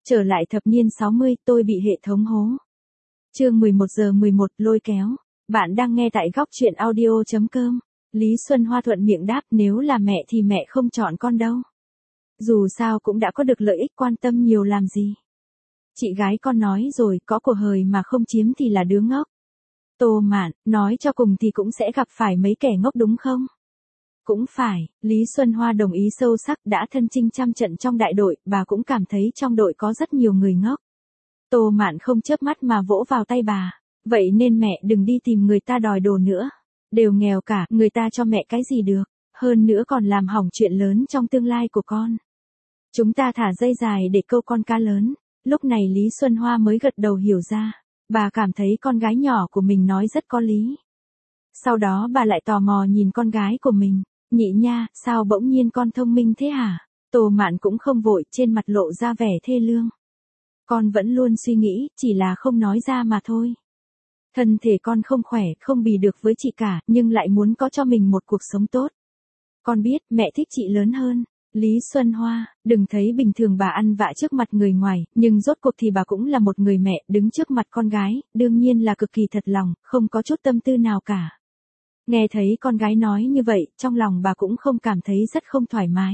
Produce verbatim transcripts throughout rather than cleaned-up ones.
Trở lại thập niên sáu mươi, tôi bị hệ thống hố. Chương mười một giờ mười một, lôi kéo. Bạn đang nghe tại góc truyện audio chấm com. Lý Xuân Hoa thuận miệng đáp, nếu là mẹ thì mẹ không chọn con đâu. Dù sao cũng đã có được lợi ích, quan tâm nhiều làm gì. Chị gái con nói rồi, có của hời mà không chiếm thì là đứa ngốc. Tô Mạn, nói cho cùng thì cũng sẽ gặp phải mấy kẻ ngốc đúng không? Cũng phải, Lý Xuân Hoa đồng ý sâu sắc, đã thân chinh trăm trận trong đại đội, bà cũng cảm thấy trong đội có rất nhiều người ngốc. Tô Mạn không chớp mắt mà vỗ vào tay bà, vậy nên mẹ đừng đi tìm người ta đòi đồ nữa. Đều nghèo cả, người ta cho mẹ cái gì được, hơn nữa còn làm hỏng chuyện lớn trong tương lai của con. Chúng ta thả dây dài để câu con cá lớn. Lúc này Lý Xuân Hoa mới gật đầu hiểu ra, bà cảm thấy con gái nhỏ của mình nói rất có lý. Sau đó bà lại tò mò nhìn con gái của mình, nhị nha, sao bỗng nhiên con thông minh thế hả? Tô Mạn cũng không vội, trên mặt lộ ra vẻ thê lương. Con vẫn luôn suy nghĩ, chỉ là không nói ra mà thôi. Thân thể con không khỏe, không bì được với chị cả, nhưng lại muốn có cho mình một cuộc sống tốt. Con biết, mẹ thích chị lớn hơn. Lý Xuân Hoa, đừng thấy bình thường bà ăn vạ trước mặt người ngoài, nhưng rốt cuộc thì bà cũng là một người mẹ, đứng trước mặt con gái, đương nhiên là cực kỳ thật lòng, không có chút tâm tư nào cả. Nghe thấy con gái nói như vậy, trong lòng bà cũng không cảm thấy rất không thoải mái.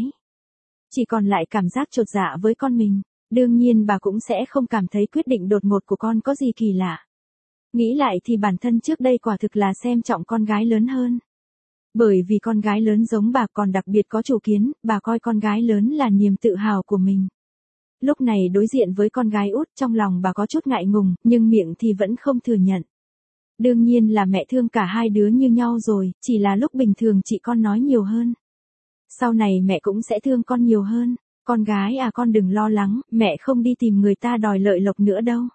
Chỉ còn lại cảm giác chột dạ với con mình, đương nhiên bà cũng sẽ không cảm thấy quyết định đột ngột của con có gì kỳ lạ. Nghĩ lại thì bản thân trước đây quả thực là xem trọng con gái lớn hơn. Bởi vì con gái lớn giống bà còn đặc biệt có chủ kiến, bà coi con gái lớn là niềm tự hào của mình. Lúc này đối diện với con gái út, trong lòng bà có chút ngại ngùng, nhưng miệng thì vẫn không thừa nhận. Đương nhiên là mẹ thương cả hai đứa như nhau rồi, chỉ là lúc bình thường chị con nói nhiều hơn. Sau này mẹ cũng sẽ thương con nhiều hơn. Con gái à, con đừng lo lắng, mẹ không đi tìm người ta đòi lợi lộc nữa đâu.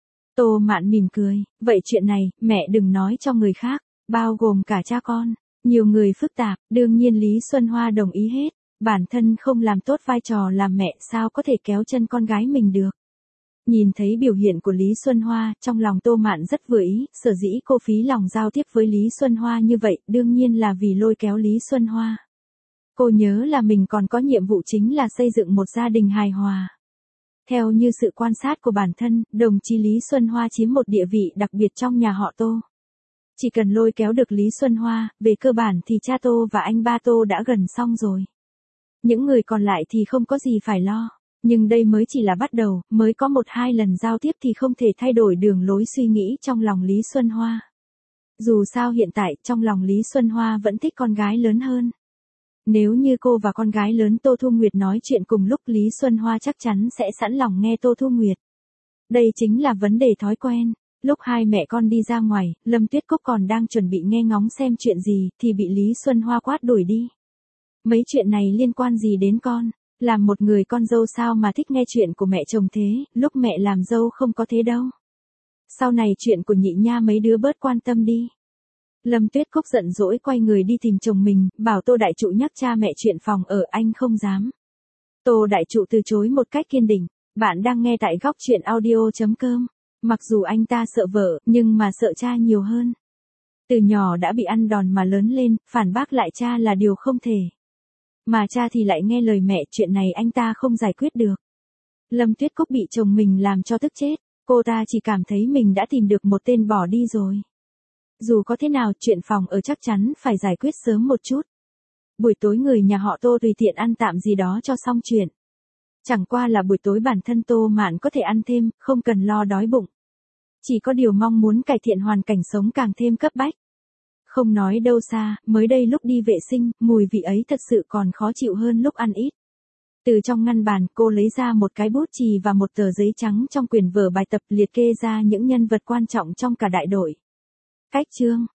Tô Mạn mỉm cười, vậy chuyện này, mẹ đừng nói cho người khác, bao gồm cả cha con. Nhiều người phức tạp, đương nhiên Lý Xuân Hoa đồng ý hết. Bản thân không làm tốt vai trò làm mẹ, sao có thể kéo chân con gái mình được. Nhìn thấy biểu hiện của Lý Xuân Hoa, trong lòng Tô Mạn rất vừa ý, sở dĩ cô phí lòng giao tiếp với Lý Xuân Hoa như vậy, đương nhiên là vì lôi kéo Lý Xuân Hoa. Cô nhớ là mình còn có nhiệm vụ chính là xây dựng một gia đình hài hòa. Theo như sự quan sát của bản thân, đồng chí Lý Xuân Hoa chiếm một địa vị đặc biệt trong nhà họ Tô. Chỉ cần lôi kéo được Lý Xuân Hoa, về cơ bản thì cha Tô và anh ba Tô đã gần xong rồi. Những người còn lại thì không có gì phải lo. Nhưng đây mới chỉ là bắt đầu, mới có một hai lần giao tiếp thì không thể thay đổi đường lối suy nghĩ trong lòng Lý Xuân Hoa. Dù sao hiện tại, trong lòng Lý Xuân Hoa vẫn thích con gái lớn hơn. Nếu như cô và con gái lớn Tô Thu Nguyệt nói chuyện cùng lúc, Lý Xuân Hoa chắc chắn sẽ sẵn lòng nghe Tô Thu Nguyệt. Đây chính là vấn đề thói quen. Lúc hai mẹ con đi ra ngoài, Lâm Tuyết Cúc còn đang chuẩn bị nghe ngóng xem chuyện gì, thì bị Lý Xuân Hoa quát đuổi đi. Mấy chuyện này liên quan gì đến con? Làm một người con dâu sao mà thích nghe chuyện của mẹ chồng thế, lúc mẹ làm dâu không có thế đâu. Sau này chuyện của nhị nha mấy đứa bớt quan tâm đi. Lâm Tuyết Cúc giận dỗi quay người đi tìm chồng mình, bảo Tô Đại Trụ nhắc cha mẹ chuyện phòng ở, anh không dám. Tô Đại Trụ từ chối một cách kiên định. Bạn đang nghe tại góc truyện audio chấm com. Mặc dù anh ta sợ vợ, nhưng mà sợ cha nhiều hơn. Từ nhỏ đã bị ăn đòn mà lớn lên, phản bác lại cha là điều không thể. Mà cha thì lại nghe lời mẹ, chuyện này anh ta không giải quyết được. Lâm Tuyết Cúc bị chồng mình làm cho tức chết, cô ta chỉ cảm thấy mình đã tìm được một tên bỏ đi rồi. Dù có thế nào, chuyện phòng ở chắc chắn phải giải quyết sớm một chút. Buổi tối người nhà họ Tô tùy tiện ăn tạm gì đó cho xong chuyện. Chẳng qua là buổi tối bản thân Tô Mạn có thể ăn thêm, không cần lo đói bụng. Chỉ có điều mong muốn cải thiện hoàn cảnh sống càng thêm cấp bách. Không nói đâu xa, mới đây lúc đi vệ sinh, mùi vị ấy thật sự còn khó chịu hơn lúc ăn ít. Từ trong ngăn bàn, cô lấy ra một cái bút chì và một tờ giấy trắng trong quyển vở bài tập, liệt kê ra những nhân vật quan trọng trong cả đại đội. Cách chương,